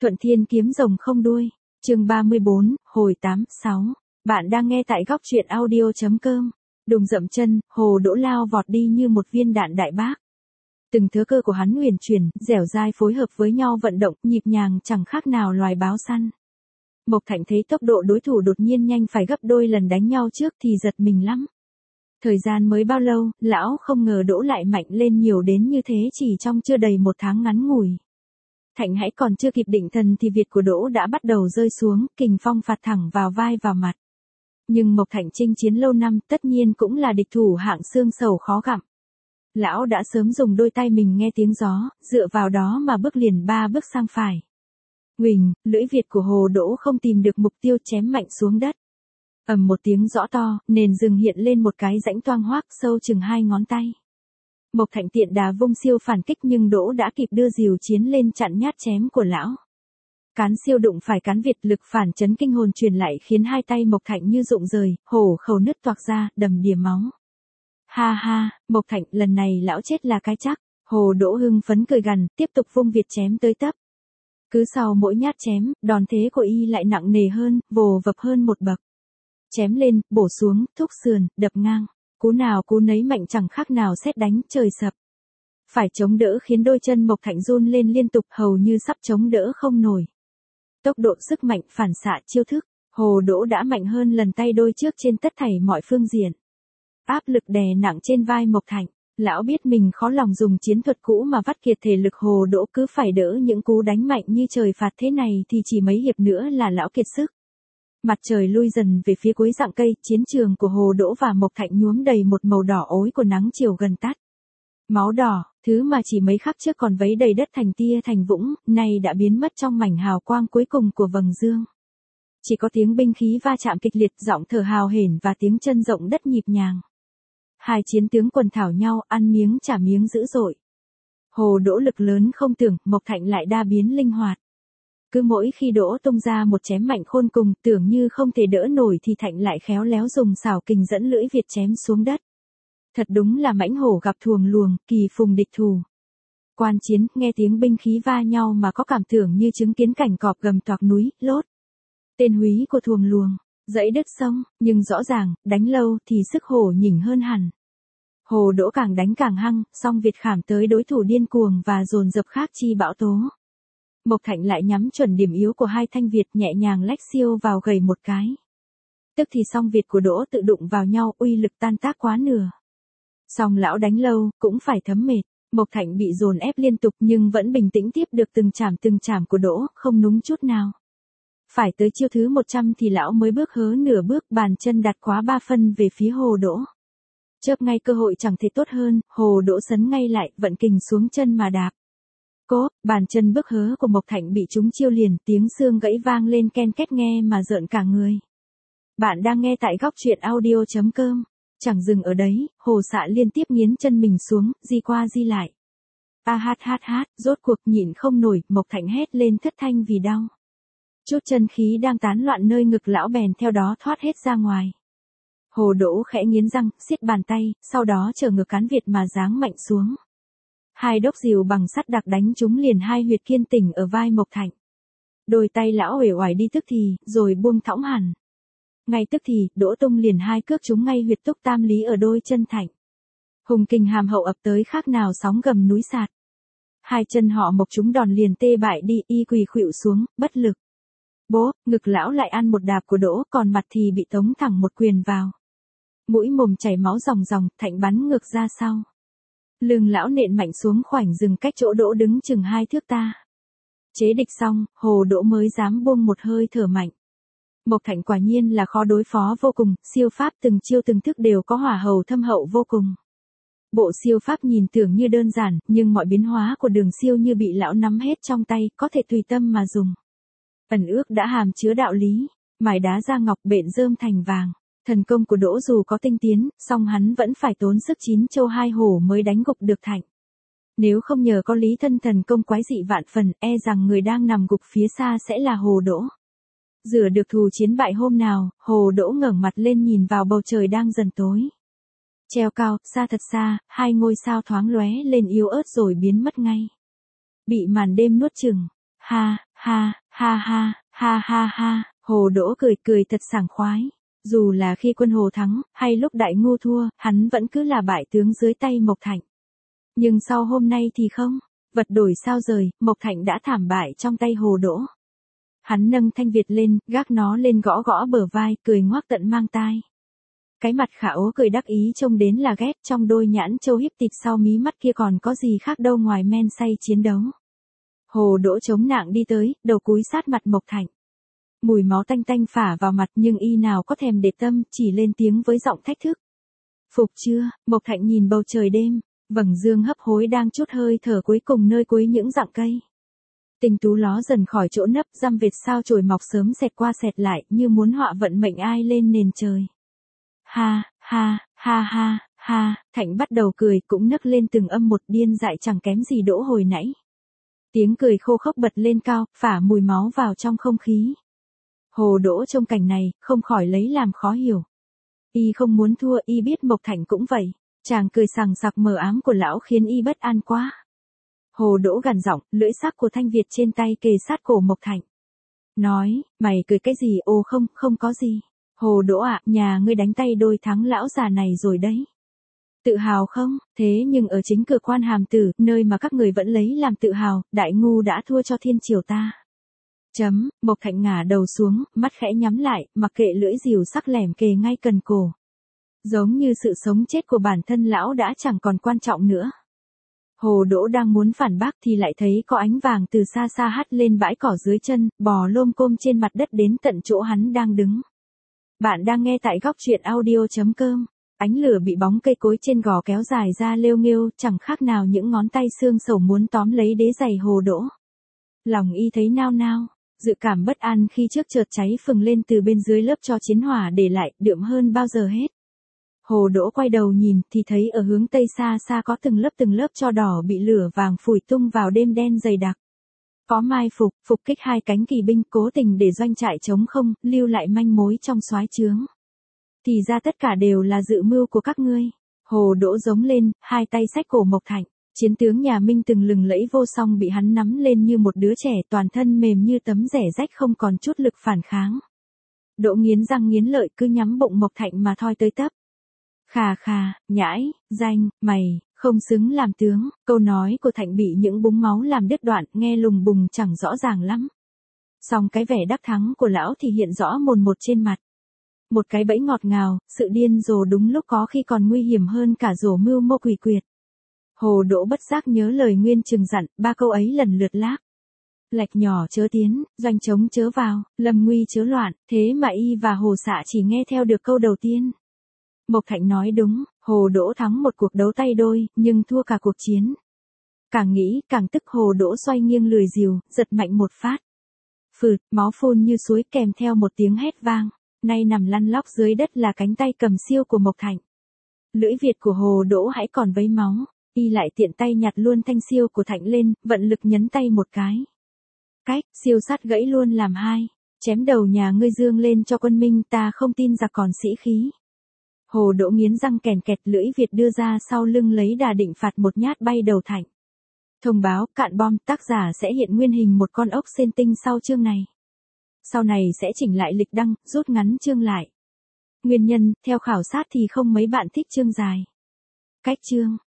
Thuận Thiên kiếm rồng không đuôi. Chương 34, hồi 8, 6. Bạn đang nghe tại góc truyện audio.com. Đùng dậm chân, Hồ Đỗ lao vọt đi như một viên đạn đại bác. Từng thớ cơ của hắn huyền chuyển, dẻo dai phối hợp với nhau vận động, nhịp nhàng chẳng khác nào loài báo săn. Mộc Thạnh thấy tốc độ đối thủ đột nhiên nhanh phải gấp đôi lần đánh nhau trước thì giật mình lắm. Thời gian mới bao lâu, lão không ngờ Đỗ lại mạnh lên nhiều đến như thế chỉ trong chưa đầy một tháng ngắn ngủi. Thạnh hãy còn chưa kịp định thần thì Việt của Đỗ đã bắt đầu rơi xuống, kình phong phạt thẳng vào vai vào mặt. Nhưng Mộc Thạnh chinh chiến lâu năm tất nhiên cũng là địch thủ hạng xương sầu khó gặm. Lão đã sớm dùng đôi tay mình nghe tiếng gió, dựa vào đó mà bước liền 3 bước sang phải. Huỳnh, lưỡi Việt của Hồ Đỗ không tìm được mục tiêu chém mạnh xuống đất. Ầm một tiếng rõ to, nền rừng hiện lên một cái rãnh toang hoác sâu chừng 2 ngón tay. Mộc Thạnh tiện đà vung siêu phản kích nhưng Đỗ đã kịp đưa rìu chiến lên chặn nhát chém của lão. Cán siêu đụng phải cán Việt, lực phản chấn kinh hồn truyền lại khiến hai tay Mộc Thạnh như rụng rời, hổ khẩu nứt toạc ra, đầm đìa máu. Ha ha, Mộc Thạnh, lần này lão chết là cái chắc. Hồ Đỗ hưng phấn cười gằn, tiếp tục vung Việt chém tới tấp. Cứ sau mỗi nhát chém, đòn thế của y lại nặng nề hơn, vồ vập hơn một bậc. Chém lên, bổ xuống, thúc sườn, đập ngang. Cú nào cú nấy mạnh chẳng khác nào sét đánh trời sập. Phải chống đỡ khiến đôi chân Mộc Thạnh run lên liên tục hầu như sắp chống đỡ không nổi. Tốc độ, sức mạnh, phản xạ, chiêu thức, Hồ Đỗ đã mạnh hơn lần tay đôi trước trên tất thảy mọi phương diện. Áp lực đè nặng trên vai Mộc Thạnh, lão biết mình khó lòng dùng chiến thuật cũ mà vắt kiệt thể lực. Hồ Đỗ cứ phải đỡ những cú đánh mạnh như trời phạt thế này thì chỉ mấy hiệp nữa là lão kiệt sức. Mặt trời lui dần về phía cuối rặng cây, chiến trường của Hồ Đỗ và Mộc Thạnh nhuốm đầy một màu đỏ ối của nắng chiều gần tắt. Máu đỏ, thứ mà chỉ mấy khắc trước còn vấy đầy đất thành tia thành vũng, nay đã biến mất trong mảnh hào quang cuối cùng của vầng dương. Chỉ có tiếng binh khí va chạm kịch liệt, giọng thở hào hển và tiếng chân rộng đất nhịp nhàng. Hai chiến tướng quần thảo nhau, ăn miếng trả miếng dữ dội. Hồ Đỗ lực lớn không tưởng, Mộc Thạnh lại đa biến linh hoạt. Cứ mỗi khi Đỗ tung ra một chém mạnh khôn cùng, tưởng như không thể đỡ nổi thì Thạnh lại khéo léo dùng xảo kình dẫn lưỡi Việt chém xuống đất. Thật đúng là mãnh hổ gặp thuồng luồng, kỳ phùng địch thù. Quan chiến, nghe tiếng binh khí va nhau mà có cảm tưởng như chứng kiến cảnh cọp gầm toạc núi, lốt. Tên húy của thuồng luồng, dẫy đứt sông, nhưng rõ ràng, đánh lâu thì sức hổ nhỉnh hơn hẳn. Hồ Đỗ càng đánh càng hăng, song Việt khảm tới đối thủ điên cuồng và dồn dập khác chi bão tố. Mộc Thạnh lại nhắm chuẩn điểm yếu của hai thanh Việt, nhẹ nhàng lách siêu vào gầy một cái. Tức thì song Việt của Đỗ tự đụng vào nhau, uy lực tan tác quá nửa. Song lão đánh lâu, cũng phải thấm mệt. Mộc Thạnh bị dồn ép liên tục nhưng vẫn bình tĩnh tiếp được từng chảm của Đỗ, không núng chút nào. Phải tới chiêu thứ 100 thì lão mới bước hớ nửa bước, bàn chân đặt quá 3 phân về phía Hồ Đỗ. Chớp ngay cơ hội chẳng thể tốt hơn, Hồ Đỗ sấn ngay lại, vận kình xuống chân mà đạp. Cố, bàn chân bước hớ của Mộc Thạnh bị trúng chiêu liền, tiếng xương gãy vang lên ken két nghe mà rợn cả người. Bạn đang nghe tại góc truyện audio.com. Chẳng dừng ở đấy, Hồ Xạ liên tiếp nghiến chân mình xuống, di qua di lại. Rốt cuộc nhịn không nổi, Mộc Thạnh hét lên thất thanh vì đau. Chút chân khí đang tán loạn nơi ngực lão bèn theo đó thoát hết ra ngoài. Hồ Đỗ khẽ nghiến răng, siết bàn tay, sau đó trở ngược cán Việt mà giáng mạnh xuống. Hai đốc rìu bằng sắt đặc đánh trúng liền hai huyệt kiên tỉnh ở vai Mộc Thạnh. Đôi tay lão uể oải đi tức thì, rồi buông thõng hẳn. Ngay tức thì, Đỗ tung liền hai cước trúng ngay huyệt túc tam lý ở đôi chân Thạnh. Hùng kình hàm hậu ập tới khác nào sóng gầm núi sạt. Hai chân họ Mộc trúng đòn liền tê bại đi, y quỳ khuỵu xuống, bất lực. Bố, ngực lão lại ăn một đạp của Đỗ, còn mặt thì bị tống thẳng một quyền vào. Mũi mồm chảy máu ròng ròng, Thạnh bắn ngược ra sau. Lưng lão nện mạnh xuống khoảnh rừng cách chỗ Đỗ đứng chừng 2 thước ta. Chế địch xong, Hồ Đỗ mới dám buông một hơi thở mạnh. Mộc Thạnh quả nhiên là khó đối phó vô cùng, siêu pháp từng chiêu từng thức đều có hỏa hầu thâm hậu vô cùng. Bộ siêu pháp nhìn tưởng như đơn giản, nhưng mọi biến hóa của đường siêu như bị lão nắm hết trong tay, có thể tùy tâm mà dùng. Ẩn ước đã hàm chứa đạo lý, mài đá ra ngọc bện rơm thành vàng. Thần công của Đỗ dù có tinh tiến, song hắn vẫn phải tốn sức 9 châu 2 hổ mới đánh gục được Thạnh. Nếu không nhờ có lý thân thần công quái dị vạn phần, e rằng người đang nằm gục phía xa sẽ là Hồ Đỗ. Rửa được thù chiến bại hôm nào, Hồ Đỗ ngẩng mặt lên nhìn vào bầu trời đang dần tối. Treo cao, xa thật xa, hai ngôi sao thoáng lóe lên yếu ớt rồi biến mất ngay. Bị màn đêm nuốt chửng. Ha, Ha, ha ha, ha ha ha, Hồ Đỗ cười cười thật sảng khoái. Dù là khi quân Hồ thắng, hay lúc Đại Ngô thua, hắn vẫn cứ là bại tướng dưới tay Mộc Thạnh. Nhưng sau hôm nay thì không, vật đổi sao rời, Mộc Thạnh đã thảm bại trong tay Hồ Đỗ. Hắn nâng thanh Việt lên, gác nó lên gõ gõ bờ vai, cười ngoác tận mang tai. Cái mặt khả ố cười đắc ý trông đến là ghét, trong đôi nhãn châu híp tịt sau mí mắt kia còn có gì khác đâu ngoài men say chiến đấu. Hồ Đỗ chống nạng đi tới, đầu cúi sát mặt Mộc Thạnh. Mùi máu tanh tanh phả vào mặt nhưng y nào có thèm để tâm, chỉ lên tiếng với giọng thách thức. Phục chưa? Mộc Thạnh nhìn bầu trời đêm, vầng dương hấp hối đang chút hơi thở cuối cùng nơi cuối những rặng cây. Tinh tú ló dần khỏi chỗ nấp, dăm vệt sao chổi mọc sớm xẹt qua xẹt lại như muốn họa vận mệnh ai lên nền trời. Ha, ha, ha ha, ha, Thạnh bắt đầu cười cũng nấc lên từng âm một điên dại chẳng kém gì Đỗ hồi nãy. Tiếng cười khô khốc bật lên cao, phả mùi máu vào trong không khí. Hồ Đỗ trong cảnh này, không khỏi lấy làm khó hiểu. Y không muốn thua, y biết Mộc Thạnh cũng vậy. Chàng cười sằng sặc mờ ám của lão khiến y bất an quá. Hồ Đỗ gằn giọng, lưỡi sắc của thanh Việt trên tay kề sát cổ Mộc Thạnh. Nói, mày cười cái gì? Ồ không, không có gì. Hồ Đỗ ạ, nhà ngươi đánh tay đôi thắng lão già này rồi đấy. Tự hào không? Thế nhưng ở chính cửa Quan Hàm Tử, nơi mà các người vẫn lấy làm tự hào, Đại Ngu đã thua cho thiên triều ta. Mộc Thạnh ngả đầu xuống, mắt khẽ nhắm lại, mặc kệ lưỡi rìu sắc lẻm kề ngay cần cổ. Giống như sự sống chết của bản thân lão đã chẳng còn quan trọng nữa. Hồ Đỗ đang muốn phản bác thì lại thấy có ánh vàng từ xa xa hắt lên bãi cỏ dưới chân, bò lôm côm trên mặt đất đến tận chỗ hắn đang đứng. Bạn đang nghe tại góc truyện audio.com. Ánh lửa bị bóng cây cối trên gò kéo dài ra lêu nghêu, chẳng khác nào những ngón tay xương sầu muốn tóm lấy đế giày Hồ Đỗ. Lòng y thấy nao nao, dự cảm bất an khi trước chợt cháy phừng lên từ bên dưới lớp tro chiến hỏa để lại, đượm hơn bao giờ hết. Hồ Đỗ quay đầu nhìn thì thấy ở hướng tây xa xa có từng lớp tro đỏ bị lửa vàng phủi tung vào đêm đen dày đặc. Có mai phục kích hai cánh kỳ binh cố tình để doanh trại trống không, lưu lại manh mối trong soái trướng. Thì ra tất cả đều là dự mưu của các ngươi. Hồ Đỗ giống lên, hai tay xách cổ Mộc Thạnh. Chiến tướng nhà Minh từng lừng lẫy vô song bị hắn nắm lên như một đứa trẻ, toàn thân mềm như tấm rẻ rách không còn chút lực phản kháng. Đỗ nghiến răng nghiến lợi cứ nhắm bụng Mộc Thạnh mà thoi tới tấp. Khà khà, nhãi, danh, mày, không xứng làm tướng. Câu nói của Thạnh bị những búng máu làm đứt đoạn, nghe lùng bùng chẳng rõ ràng lắm. Song cái vẻ đắc thắng của lão thì hiện rõ mồn một trên mặt. Một cái bẫy ngọt ngào, sự điên rồ đúng lúc có khi còn nguy hiểm hơn cả rổ mưu mô quỷ quyệt. Hồ Đỗ bất giác nhớ lời Nguyên Trừng dặn, ba câu ấy lần lượt lác. Lạch nhỏ chớ tiến, doanh trống chớ vào, lâm nguy chớ loạn, thế mà y và Hồ Xạ chỉ nghe theo được câu đầu tiên. Mộc Thạnh nói đúng, Hồ Đỗ thắng một cuộc đấu tay đôi, nhưng thua cả cuộc chiến. Càng nghĩ, càng tức Hồ Đỗ xoay nghiêng lười rìu, giật mạnh một phát. Phượt, máu phun như suối kèm theo một tiếng hét vang. Nay nằm lăn lóc dưới đất là cánh tay cầm siêu của Mộc Thạnh. Lưỡi Việt của Hồ Đỗ hãy còn vấy máu, y lại tiện tay nhặt luôn thanh siêu của Thạnh lên, vận lực nhấn tay một cái. Cách, siêu sắt gãy luôn làm hai, chém đầu nhà ngươi dương lên cho quân Minh, ta không tin giặc còn sĩ khí. Hồ Đỗ nghiến răng kèn kẹt, lưỡi Việt đưa ra sau lưng lấy đà định phạt một nhát bay đầu Thạnh. Thông báo, cạn bom, tác giả sẽ hiện nguyên hình một con ốc sên tinh sau chương này. Sau này sẽ chỉnh lại lịch đăng, rút ngắn chương lại. Nguyên nhân, theo khảo sát thì không mấy bạn thích chương dài. Cách chương